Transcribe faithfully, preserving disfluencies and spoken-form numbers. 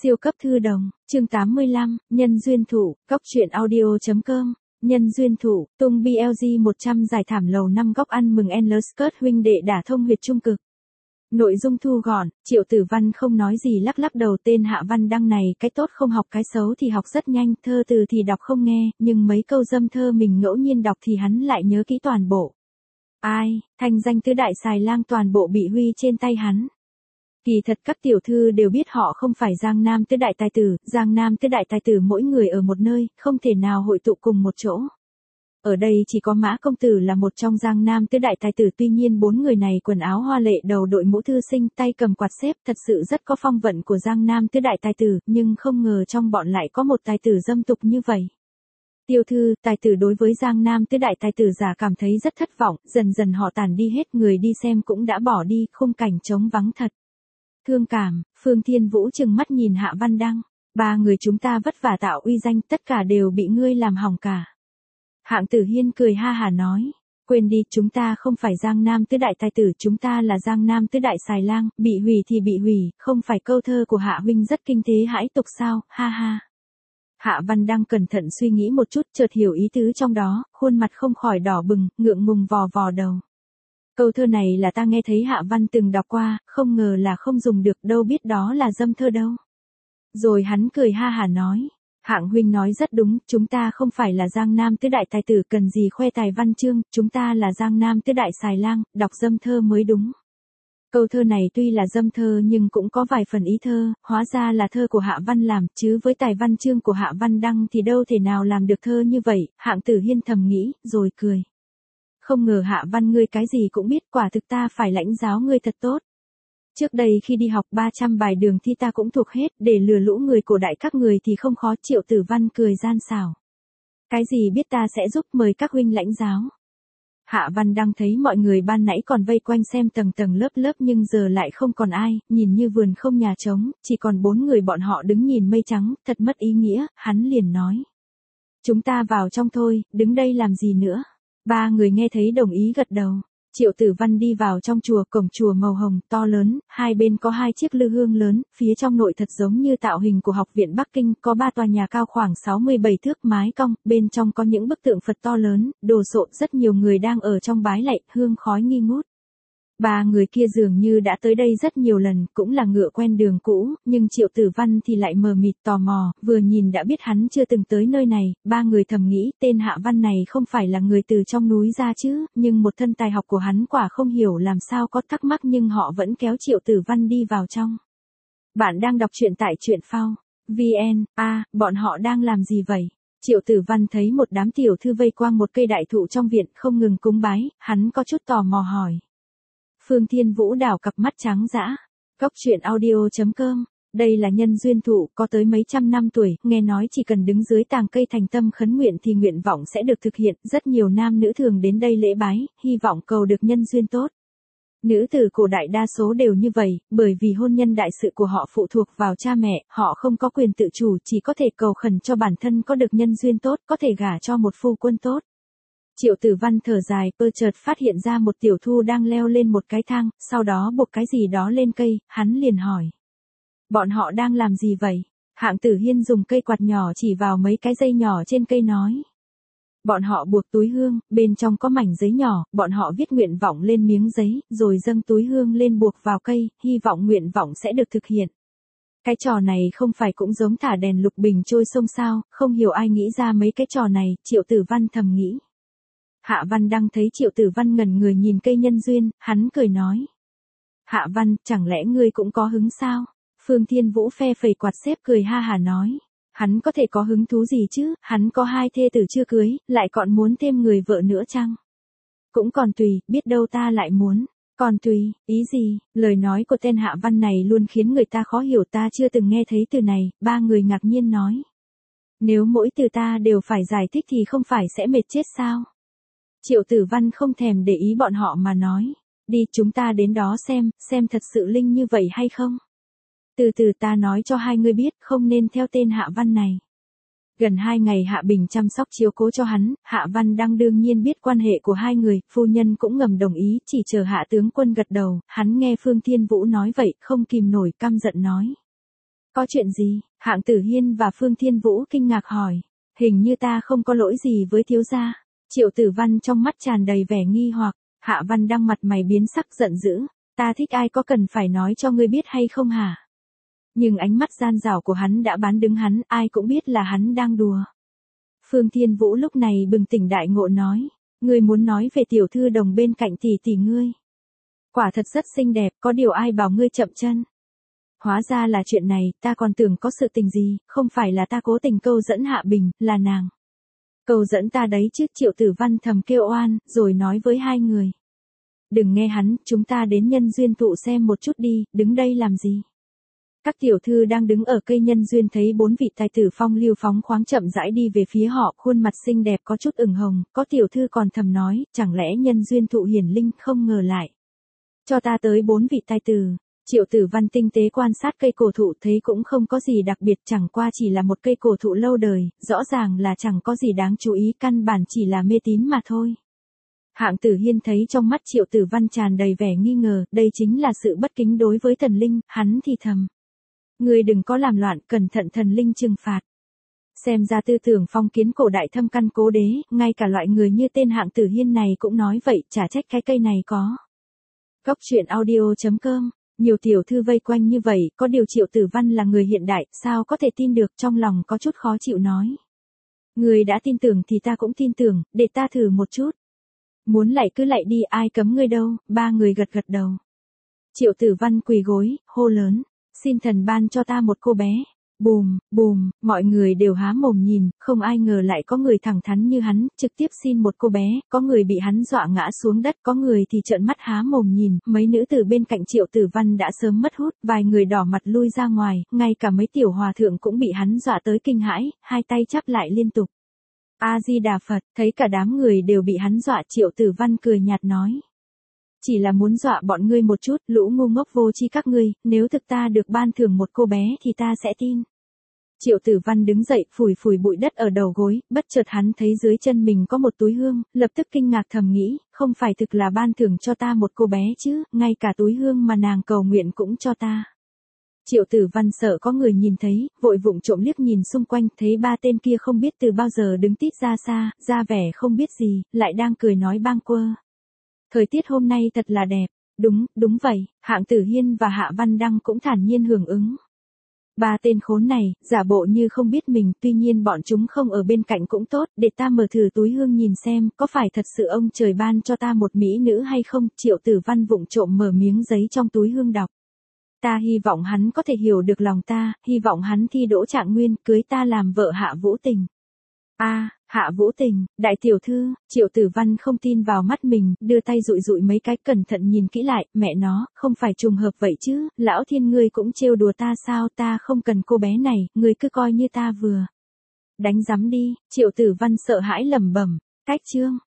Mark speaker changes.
Speaker 1: Siêu cấp thư đồng, chương tám mươi lăm, nhân duyên thủ, góc truyện audio.com, nhân duyên thủ, tung bê lờ giê một trăm giải thảm lầu năm góc ăn mừng Endless Skirt huynh đệ đả thông huyệt trung cực. Nội dung thu gọn, Triệu Tử Văn không nói gì lắc lắc đầu. Tên Hạ Văn Đăng này cái tốt không học cái xấu thì học rất nhanh, thơ từ thì đọc không nghe, nhưng mấy câu dâm thơ mình ngẫu nhiên đọc thì hắn lại nhớ kỹ toàn bộ. Ai, thanh danh tứ đại xài lang toàn bộ bị huy trên tay hắn. Kỳ thật các tiểu thư đều biết họ không phải Giang Nam tứ đại tài tử, Giang Nam tứ đại tài tử mỗi người ở một nơi, không thể nào hội tụ cùng một chỗ. Ở đây chỉ có Mã công tử là một trong Giang Nam tứ đại tài tử, tuy nhiên bốn người này quần áo hoa lệ, đầu đội mũ thư sinh, tay cầm quạt xếp, thật sự rất có phong vận của Giang Nam tứ đại tài tử, nhưng không ngờ trong bọn lại có một tài tử dâm tục như vậy. Tiêu thư, tài tử đối với Giang Nam tứ đại tài tử giả cảm thấy rất thất vọng, dần dần họ tản đi hết, người đi xem cũng đã bỏ đi, khung cảnh trống vắng thật. Thương cảm, Phương Thiên Vũ trừng mắt nhìn Hạ Văn Đăng, ba người chúng ta vất vả tạo uy danh, tất cả đều bị ngươi làm hỏng cả. Hạng Tử Hiên cười ha hà nói, quên đi, chúng ta không phải Giang Nam tứ đại tài tử, chúng ta là Giang Nam tứ đại xài lang, bị hủy thì bị hủy, không phải câu thơ của Hạ huynh rất kinh thế hãi tục sao, ha ha. Hạ Văn Đăng cẩn thận suy nghĩ một chút, chợt hiểu ý tứ trong đó, khuôn mặt không khỏi đỏ bừng, ngượng ngùng vò vò đầu. Câu thơ này là ta nghe thấy Hạ Văn từng đọc qua, không ngờ là không dùng được, đâu biết đó là dâm thơ đâu. Rồi hắn cười ha hà nói, Hạng huynh nói rất đúng, chúng ta không phải là Giang Nam tứ đại tài tử, cần gì khoe tài văn chương, chúng ta là Giang Nam tứ đại xài lang, đọc dâm thơ mới đúng. Câu thơ này tuy là dâm thơ nhưng cũng có vài phần ý thơ, hóa ra là thơ của Hạ Văn làm, chứ với tài văn chương của Hạ Văn Đăng thì đâu thể nào làm được thơ như vậy. Hạng Tử Hiên thầm nghĩ, rồi cười. Không ngờ Hạ Văn ngươi cái gì cũng biết, quả thực ta phải lãnh giáo ngươi thật tốt. Trước đây khi đi học ba trăm bài đường thi ta cũng thuộc hết, để lừa lũ người cổ đại các người thì không khó. Triệu Tử Văn cười gian xảo. Cái gì biết ta sẽ giúp, mời các huynh lãnh giáo. Hạ Văn Đăng thấy mọi người ban nãy còn vây quanh xem tầng tầng lớp lớp nhưng giờ lại không còn ai, nhìn như vườn không nhà trống, chỉ còn bốn người bọn họ đứng nhìn mây trắng, thật mất ý nghĩa, hắn liền nói. Chúng ta vào trong thôi, đứng đây làm gì nữa. Ba người nghe thấy đồng ý gật đầu. Triệu Tử Văn đi vào trong chùa, cổng chùa màu hồng, to lớn, hai bên có hai chiếc lư hương lớn, phía trong nội thật giống như tạo hình của Học viện Bắc Kinh, có ba tòa nhà cao khoảng sáu mươi bảy thước, mái cong, bên trong có những bức tượng Phật to lớn, đồ sộ, rất nhiều người đang ở trong bái lạy, hương khói nghi ngút. Ba người kia dường như đã tới đây rất nhiều lần, cũng là ngựa quen đường cũ, nhưng Triệu Tử Văn thì lại mờ mịt tò mò, vừa nhìn đã biết hắn chưa từng tới nơi này. Ba người thầm nghĩ, tên Hạ Văn này không phải là người từ trong núi ra chứ, nhưng một thân tài học của hắn quả không hiểu làm sao có thắc mắc, nhưng họ vẫn kéo Triệu Tử Văn đi vào trong. Bạn đang đọc truyện tại truyện phao vn, à, bọn họ đang làm gì vậy? Triệu Tử Văn thấy một đám tiểu thư vây quanh một cây đại thụ trong viện không ngừng cúng bái, hắn có chút tò mò hỏi. Phương Thiên Vũ đảo cặp mắt trắng dã. Góc truyện audio.com, đây là nhân duyên thụ, có tới mấy trăm năm tuổi, nghe nói chỉ cần đứng dưới tàng cây thành tâm khấn nguyện thì nguyện vọng sẽ được thực hiện, rất nhiều nam nữ thường đến đây lễ bái, hy vọng cầu được nhân duyên tốt. Nữ tử cổ đại đa số đều như vậy, bởi vì hôn nhân đại sự của họ phụ thuộc vào cha mẹ, họ không có quyền tự chủ, chỉ có thể cầu khẩn cho bản thân có được nhân duyên tốt, có thể gả cho một phu quân tốt. Triệu Tử Văn thở dài, ơ chợt phát hiện ra một tiểu thu đang leo lên một cái thang, sau đó buộc cái gì đó lên cây, hắn liền hỏi. Bọn họ đang làm gì vậy? Hạng Tử Hiên dùng cây quạt nhỏ chỉ vào mấy cái dây nhỏ trên cây nói. Bọn họ buộc túi hương, bên trong có mảnh giấy nhỏ, bọn họ viết nguyện vọng lên miếng giấy, rồi dâng túi hương lên buộc vào cây, hy vọng nguyện vọng sẽ được thực hiện. Cái trò này không phải cũng giống thả đèn lục bình trôi sông sao, không hiểu ai nghĩ ra mấy cái trò này, Triệu Tử Văn thầm nghĩ. Hạ Văn Đăng thấy Triệu Tử Văn ngẩn người nhìn cây nhân duyên, hắn cười nói. Hạ Văn, chẳng lẽ ngươi cũng có hứng sao? Phương Thiên Vũ phe phẩy quạt xếp cười ha hà nói. Hắn có thể có hứng thú gì chứ, hắn có hai thê tử chưa cưới, lại còn muốn thêm người vợ nữa chăng? Cũng còn tùy, biết đâu ta lại muốn. Còn tùy, ý gì? Lời nói của tên Hạ Văn này luôn khiến người ta khó hiểu, ta chưa từng nghe thấy từ này. Ba người ngạc nhiên nói. Nếu mỗi từ ta đều phải giải thích thì không phải sẽ mệt chết sao? Triệu Tử Văn không thèm để ý bọn họ mà nói. Đi, chúng ta đến đó xem, xem thật sự linh như vậy hay không? Từ từ ta nói cho hai người biết, không nên theo tên Hạ Văn này. Gần hai ngày Hạ Bình chăm sóc chiếu cố cho hắn, Hạ Văn Đăng đương nhiên biết quan hệ của hai người, phu nhân cũng ngầm đồng ý, chỉ chờ Hạ tướng quân gật đầu. Hắn nghe Phương Thiên Vũ nói vậy, không kìm nổi căm giận nói. Có chuyện gì? Hạng Tử Hiên và Phương Thiên Vũ kinh ngạc hỏi. Hình như ta không có lỗi gì với thiếu gia. Triệu Tử Văn trong mắt tràn đầy vẻ nghi hoặc. Hạ Văn Đăng mặt mày biến sắc giận dữ. Ta thích ai có cần phải nói cho ngươi biết hay không hả? Nhưng ánh mắt gian dảo của hắn đã bán đứng hắn, ai cũng biết là hắn đang đùa. Phương Thiên Vũ lúc này bừng tỉnh đại ngộ nói. Ngươi muốn nói về tiểu thư đồng bên cạnh tỷ tỷ ngươi. Quả thật rất xinh đẹp, có điều ai bảo ngươi chậm chân. Hóa ra là chuyện này, ta còn tưởng có sự tình gì, không phải là ta cố tình câu dẫn Hạ Bình, là nàng. Câu dẫn ta đấy chứ. Triệu Tử Văn thầm kêu oan, rồi nói với hai người. Đừng nghe hắn, chúng ta đến nhân duyên thụ xem một chút đi, đứng đây làm gì. Các tiểu thư đang đứng ở cây nhân duyên thấy bốn vị tài tử phong lưu phóng khoáng chậm rãi đi về phía họ, khuôn mặt xinh đẹp có chút ửng hồng, có tiểu thư còn thầm nói, chẳng lẽ nhân duyên thụ hiển linh, không ngờ lại. Cho ta tới bốn vị tài tử. Triệu Tử Văn tinh tế quan sát cây cổ thụ thấy cũng không có gì đặc biệt, chẳng qua chỉ là một cây cổ thụ lâu đời, rõ ràng là chẳng có gì đáng chú ý, căn bản chỉ là mê tín mà thôi. Hạng Tử Hiên thấy trong mắt Triệu Tử Văn tràn đầy vẻ nghi ngờ, đây chính là sự bất kính đối với thần linh, hắn thì thầm. Ngươi đừng có làm loạn, cẩn thận thần linh trừng phạt. Xem ra tư tưởng phong kiến cổ đại thâm căn cố đế, ngay cả loại người như tên Hạng Tử Hiên này cũng nói vậy, chả trách cái cây này có. Góc truyện audio chấm com. Nhiều tiểu thư vây quanh như vậy, có điều Triệu Tử Văn là người hiện đại, sao có thể tin được, trong lòng có chút khó chịu nói. Ngươi đã tin tưởng thì ta cũng tin tưởng, để ta thử một chút. Muốn lạy cứ lạy đi, ai cấm ngươi đâu. Ba người gật gật đầu. Triệu Tử Văn quỳ gối, hô lớn. Xin thần ban cho ta một cô bé. Bùm, bùm, mọi người đều há mồm nhìn, không ai ngờ lại có người thẳng thắn như hắn, trực tiếp xin một cô bé, có người bị hắn dọa ngã xuống đất, có người thì trợn mắt há mồm nhìn, mấy nữ tử bên cạnh Triệu Tử Văn đã sớm mất hút, vài người đỏ mặt lui ra ngoài, ngay cả mấy tiểu hòa thượng cũng bị hắn dọa tới kinh hãi, hai tay chắp lại liên tục. A-di-đà Phật, thấy cả đám người đều bị hắn dọa, Triệu Tử Văn cười nhạt nói. Chỉ là muốn dọa bọn ngươi một chút, lũ ngu ngốc vô tri các ngươi, nếu thực ta được ban thưởng một cô bé thì ta sẽ tin. Triệu Tử Văn đứng dậy, phủi phủi bụi đất ở đầu gối, bất chợt hắn thấy dưới chân mình có một túi hương, lập tức kinh ngạc thầm nghĩ, không phải thực là ban thưởng cho ta một cô bé chứ, ngay cả túi hương mà nàng cầu nguyện cũng cho ta. Triệu Tử Văn sợ có người nhìn thấy, vội vụng trộm liếc nhìn xung quanh, thấy ba tên kia không biết từ bao giờ đứng tít ra xa, ra vẻ không biết gì, lại đang cười nói bang quơ. Thời tiết hôm nay thật là đẹp. Đúng, đúng vậy, Hạng Tử Hiên và Hạ Văn Đăng cũng thản nhiên hưởng ứng. Ba tên khốn này, giả bộ như không biết mình, tuy nhiên bọn chúng không ở bên cạnh cũng tốt, để ta mở thử túi hương nhìn xem, có phải thật sự ông trời ban cho ta một mỹ nữ hay không. Triệu Tử Văn vụng trộm mở miếng giấy trong túi hương đọc. Ta hy vọng hắn có thể hiểu được lòng ta, hy vọng hắn thi đỗ trạng nguyên, cưới ta làm vợ Hạ Vũ Tình. A, à, Hạ Vũ Tình, đại tiểu thư. Triệu Tử Văn không tin vào mắt mình, đưa tay dụi dụi mấy cái, cẩn thận nhìn kỹ lại, mẹ nó, không phải trùng hợp vậy chứ, lão thiên ngươi cũng trêu đùa ta sao, ta không cần cô bé này, ngươi cứ coi như ta vừa. Đánh rắm đi. Triệu Tử Văn sợ hãi lẩm bẩm, cách chương.